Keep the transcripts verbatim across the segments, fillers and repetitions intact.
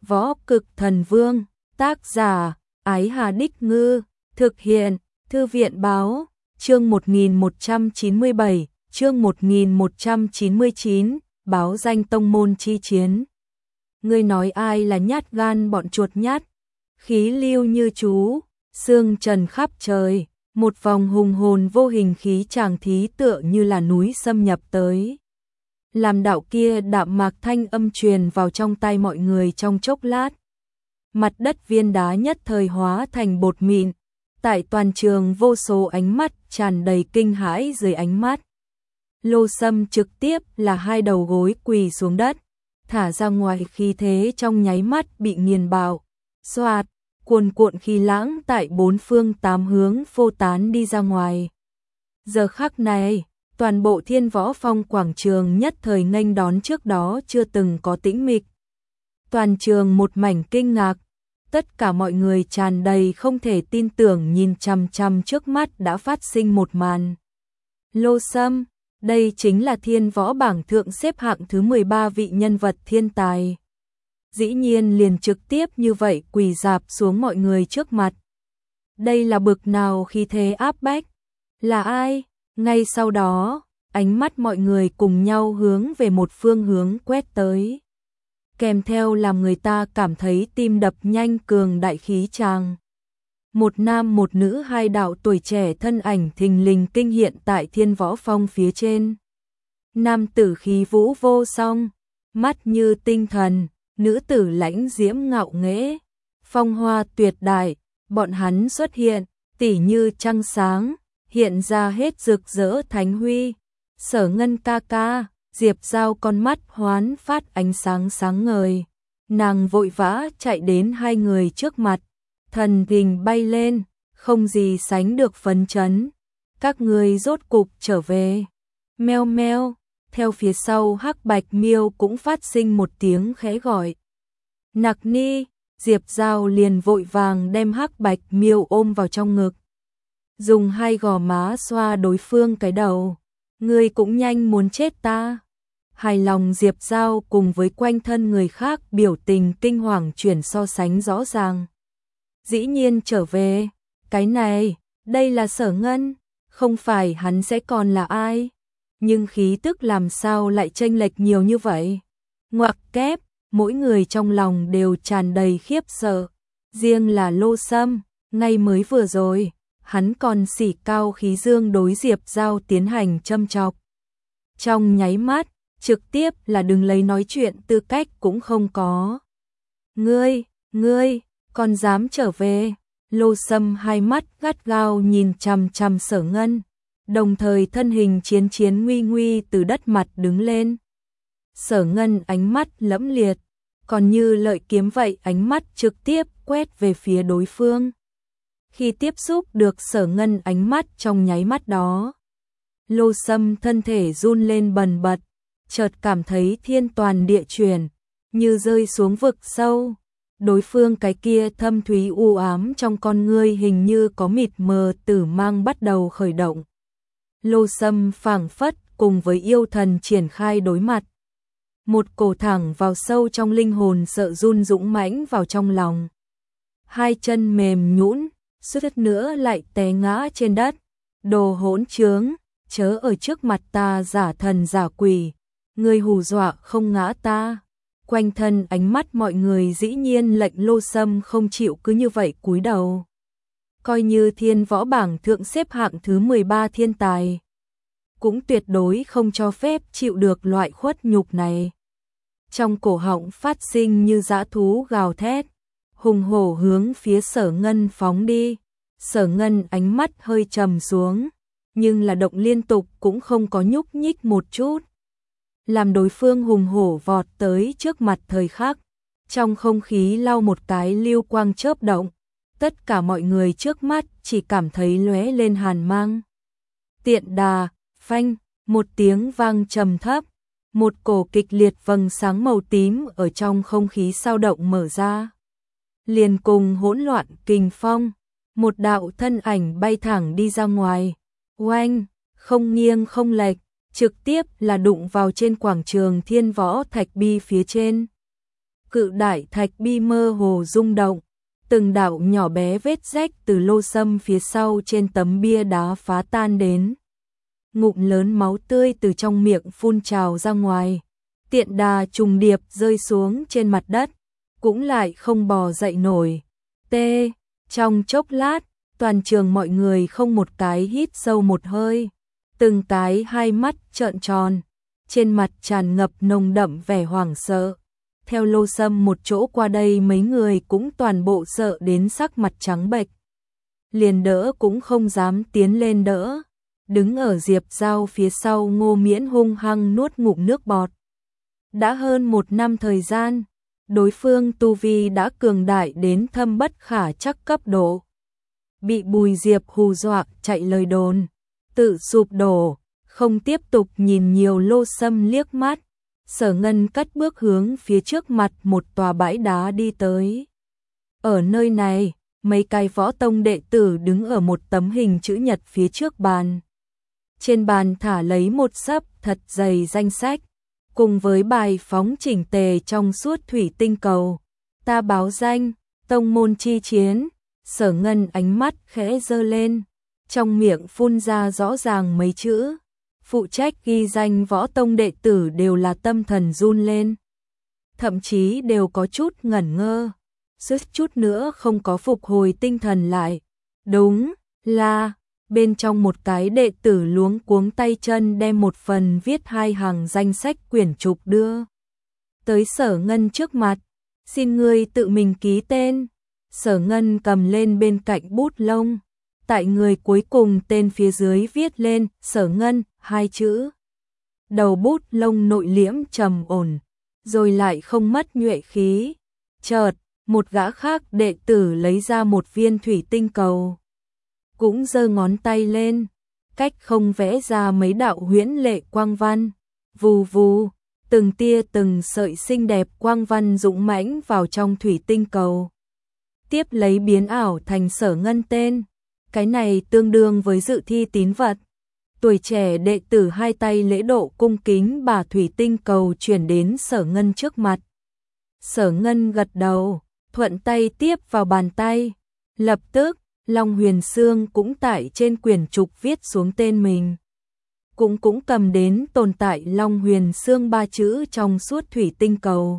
Võ Cực Thần Vương, tác giả, Ái Hà Đích Ngư, thực hiện, Thư viện Báo, chương một nghìn một trăm chín mươi bảy, chương một nghìn một trăm chín mươi chín, báo danh tông môn chi chiến. Ngươi nói ai là nhát gan bọn chuột nhát, khí lưu như chú, sương trần khắp trời, một vòng hùng hồn vô hình khí tràng thí tựa như là núi xâm nhập tới. Làm đạo kia đạm mạc thanh âm truyền vào trong tai mọi người trong chốc lát. Mặt đất viên đá nhất thời hóa thành bột mịn, tại toàn trường vô số ánh mắt tràn đầy kinh hãi dưới ánh mắt. Lô Sâm trực tiếp là hai đầu gối quỳ xuống đất, thả ra ngoài khí thế trong nháy mắt bị nghiền bạo, xoạt, cuồn cuộn khí lãng tại bốn phương tám hướng phô tán đi ra ngoài. Giờ khắc này, toàn bộ Thiên Võ Phong quảng trường nhất thời nghênh đón trước đó chưa từng có tĩnh mịch. Toàn trường một mảnh kinh ngạc, tất cả mọi người tràn đầy không thể tin tưởng nhìn chằm chằm trước mắt đã phát sinh một màn. Lô Sâm, đây chính là Thiên Võ bảng thượng xếp hạng thứ mười ba vị nhân vật thiên tài. Dĩ nhiên liền trực tiếp như vậy quỳ rạp xuống mọi người trước mặt. Đây là bực nào khí thế áp bách? Là ai? Ngay sau đó, ánh mắt mọi người cùng nhau hướng về một phương hướng quét tới. Kèm theo làm người ta cảm thấy tim đập nhanh cường đại khí tràng. Một nam một nữ hai đạo tuổi trẻ thân ảnh thình lình kinh hiện tại Thiên Võ Phong phía trên. Nam tử khí vũ vô song, mắt như tinh thần, nữ tử lãnh diễm ngạo nghễ, phong hoa tuyệt đại, bọn hắn xuất hiện, tỉ như trăng sáng, hiện ra hết rực rỡ thánh huy. Sở Ngân ca ca, Diệp Giao con mắt hoán phát ánh sáng sáng ngời, nàng vội vã chạy đến hai người trước mặt, thần hình bay lên, không gì sánh được phấn chấn. Các người rốt cục trở về. Meo meo, theo phía sau Hắc Bạch Miêu cũng phát sinh một tiếng khẽ gọi. Nặc ni, Diệp Giao liền vội vàng đem Hắc Bạch Miêu ôm vào trong ngực, dùng hai gò má xoa đối phương cái đầu. Ngươi cũng nhanh muốn chết ta. Hài lòng Diệp Giao cùng với quanh thân người khác biểu tình kinh hoàng chuyển so sánh rõ ràng. Dĩ nhiên trở về, cái này, đây là Sở Ngân, không phải hắn sẽ còn là ai. Nhưng khí tức làm sao lại chênh lệch nhiều như vậy? Ngoặc kép, mỗi người trong lòng đều tràn đầy khiếp sợ. Riêng là Lô Sâm, ngay mới vừa rồi, hắn còn xỉ cao khí dương đối Diệp Giao tiến hành châm chọc. Trong nháy mắt, trực tiếp là đừng lấy nói chuyện tư cách cũng không có. Ngươi, ngươi, còn dám trở về? Lô Sâm hai mắt gắt gao nhìn chằm chằm Sở Ngân, đồng thời thân hình chiến chiến nguy nguy từ đất mặt đứng lên. Sở Ngân ánh mắt lẫm liệt, còn như lợi kiếm vậy ánh mắt trực tiếp quét về phía đối phương. Khi tiếp xúc được Sở Ngân ánh mắt trong nháy mắt đó, Lô Sâm thân thể run lên bần bật, chợt cảm thấy thiên toàn địa chuyển, như rơi xuống vực sâu. Đối phương cái kia thâm thúy u ám trong con ngươi hình như có mịt mờ tử mang bắt đầu khởi động. Lô Sâm phảng phất cùng với yêu thần triển khai đối mặt. Một cổ thẳng vào sâu trong linh hồn sợ run dũng mãnh vào trong lòng. Hai chân mềm nhũn, suýt nữa lại té ngã trên đất. Đồ hỗn trướng, chớ ở trước mặt ta giả thần giả quỷ, ngươi hù dọa không ngã ta. Quanh thân ánh mắt mọi người dĩ nhiên lệnh Lô Sâm không chịu cứ như vậy cúi đầu. Coi như Thiên Võ bảng thượng xếp hạng thứ mười ba thiên tài, cũng tuyệt đối không cho phép chịu được loại khuất nhục này. Trong cổ họng phát sinh như dã thú gào thét, hùng hổ hướng phía Sở Ngân phóng đi. Sở Ngân ánh mắt hơi trầm xuống, nhưng là động liên tục cũng không có nhúc nhích một chút. Làm đối phương hùng hổ vọt tới trước mặt thời khắc, trong không khí lau một cái lưu quang chớp động, tất cả mọi người trước mắt chỉ cảm thấy lóe lên hàn mang. Tiện đà, phanh, một tiếng vang trầm thấp, một cổ kịch liệt vầng sáng màu tím ở trong không khí sao động mở ra. Liền cùng hỗn loạn kình phong, một đạo thân ảnh bay thẳng đi ra ngoài, oanh, không nghiêng không lệch, trực tiếp là đụng vào trên quảng trường Thiên Võ Thạch Bi phía trên. Cự đại thạch bi mơ hồ rung động, từng đạo nhỏ bé vết rách từ lô sâm phía sau trên tấm bia đá phá tan đến. Ngụm lớn máu tươi từ trong miệng phun trào ra ngoài, tiện đà trùng điệp rơi xuống trên mặt đất, cũng lại không bò dậy nổi. Tê, trong chốc lát, toàn trường mọi người không một cái hít sâu một hơi, từng cái hai mắt trợn tròn, trên mặt tràn ngập nồng đậm vẻ hoảng sợ. Theo lô sâm một chỗ qua đây mấy người cũng toàn bộ sợ đến sắc mặt trắng bệch. Liền đỡ cũng không dám tiến lên đỡ. Đứng ở Diệp Giao phía sau Ngô Miễn hung hăng nuốt ngụm nước bọt. Đã hơn một năm thời gian, đối phương tu vi đã cường đại đến thâm bất khả chắc cấp độ. Bị Bùi Diệp hù dọa chạy lời đồn, tự sụp đổ, không tiếp tục nhìn nhiều lô sâm liếc mắt. Sở Ngân cất bước hướng phía trước mặt một tòa bãi đá đi tới. Ở nơi này, mấy cái võ tông đệ tử đứng ở một tấm hình chữ nhật phía trước bàn. Trên bàn thả lấy một xấp thật dày danh sách, cùng với bài phóng chỉnh tề trong suốt thủy tinh cầu. Ta báo danh, tông môn chi chiến. Sở Ngân ánh mắt khẽ giơ lên, trong miệng phun ra rõ ràng mấy chữ. Phụ trách ghi danh võ tông đệ tử đều là tâm thần run lên. Thậm chí đều có chút ngẩn ngơ, suýt chút nữa không có phục hồi tinh thần lại. Đúng là, bên trong một cái đệ tử luống cuống tay chân đem một phần viết hai hàng danh sách quyển trục đưa tới Sở Ngân trước mặt. Xin ngươi tự mình ký tên. Sở Ngân cầm lên bên cạnh bút lông. Tại người cuối cùng tên phía dưới viết lên Sở Ngân hai chữ. Đầu bút lông nội liễm trầm ổn, rồi lại không mất nhuệ khí. Chợt, một gã khác đệ tử lấy ra một viên thủy tinh cầu, cũng giơ ngón tay lên, cách không vẽ ra mấy đạo huyễn lệ quang văn. Vù vù, từng tia từng sợi xinh đẹp quang văn dũng mãnh vào trong thủy tinh cầu, tiếp lấy biến ảo thành Sở Ngân tên. Cái này tương đương với dự thi tín vật. Tuổi trẻ đệ tử hai tay lễ độ cung kính bà thủy tinh cầu chuyển đến Sở Ngân trước mặt. Sở Ngân gật đầu, thuận tay tiếp vào bàn tay. Lập tức, Long Huyền Sương cũng tại trên quyển trục viết xuống tên mình. Cũng cũng cầm đến tồn tại Long Huyền Sương ba chữ trong suốt thủy tinh cầu.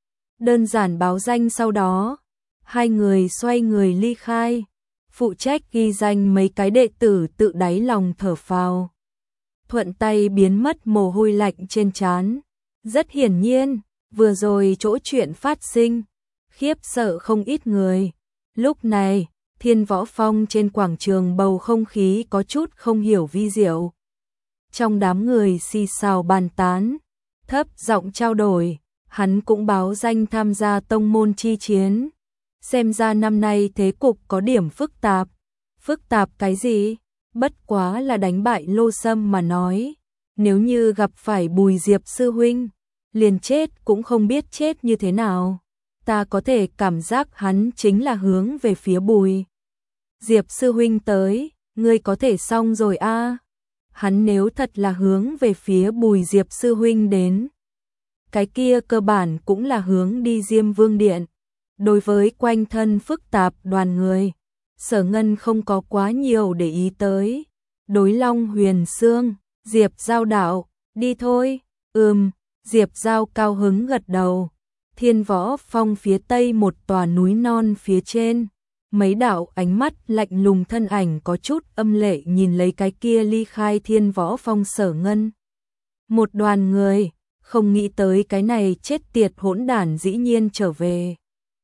Đơn giản báo danh sau đó, hai người xoay người ly khai. Phụ trách ghi danh mấy cái đệ tử tự đáy lòng thở phào, thuận tay biến mất mồ hôi lạnh trên trán. Rất hiển nhiên, vừa rồi chỗ chuyện phát sinh, khiếp sợ không ít người. Lúc này, Thiên Võ Phong trên quảng trường bầu không khí có chút không hiểu vi diệu. Trong đám người xì xào bàn tán, thấp giọng trao đổi, hắn cũng báo danh tham gia tông môn chi chiến. Xem ra năm nay thế cục có điểm phức tạp. Phức tạp cái gì? Bất quá là đánh bại Lô Sâm mà nói. Nếu như gặp phải Bùi Diệp sư huynh, liền chết cũng không biết chết như thế nào. Ta có thể cảm giác hắn chính là hướng về phía Bùi Diệp sư huynh tới, ngươi có thể xong rồi a. À. Hắn nếu thật là hướng về phía Bùi Diệp sư huynh đến, cái kia cơ bản cũng là hướng đi Diêm Vương Điện. Đối với quanh thân phức tạp đoàn người, Sở Ngân không có quá nhiều để ý tới. Đối Long Huyền Sương, Diệp Giao đạo, đi thôi. Ừm, Diệp Giao cao hứng gật đầu. Thiên Võ Phong phía tây một tòa núi non phía trên, mấy đạo ánh mắt lạnh lùng thân ảnh có chút âm lệ nhìn lấy cái kia ly khai Thiên Võ Phong Sở Ngân. Một đoàn người, không nghĩ tới cái này chết tiệt hỗn đản dĩ nhiên trở về.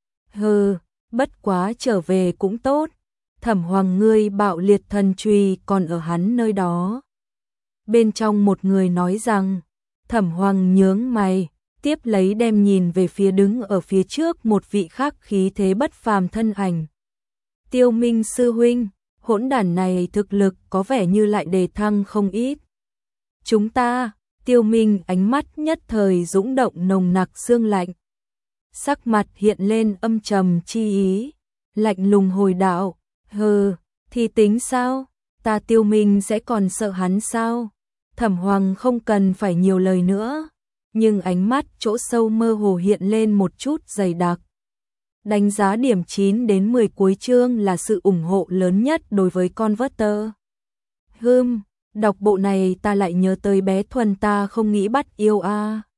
Hừ, bất quá trở về cũng tốt. Thẩm Hoàng ngươi bạo liệt thần truy còn ở hắn nơi đó. Bên trong một người nói rằng, Thẩm Hoàng nhướng mày, tiếp lấy đem nhìn về phía đứng ở phía trước một vị khác khí thế bất phàm thân ảnh. Tiêu Minh sư huynh, hỗn đản này thực lực có vẻ như lại đề thăng không ít. Chúng ta, Tiêu Minh ánh mắt nhất thời dũng động nồng nặc xương lạnh. Sắc mặt hiện lên âm trầm chi ý, lạnh lùng hồi đạo, hừ, thì tính sao, ta Tiêu Minh sẽ còn sợ hắn sao? Thẩm Hoàng không cần phải nhiều lời nữa, nhưng ánh mắt chỗ sâu mơ hồ hiện lên một chút dày đặc. Đánh giá điểm chín đến mười cuối chương là sự ủng hộ lớn nhất đối với Converter. Hừm, đọc bộ này ta lại nhớ tới bé Thuần ta không nghĩ bắt yêu a.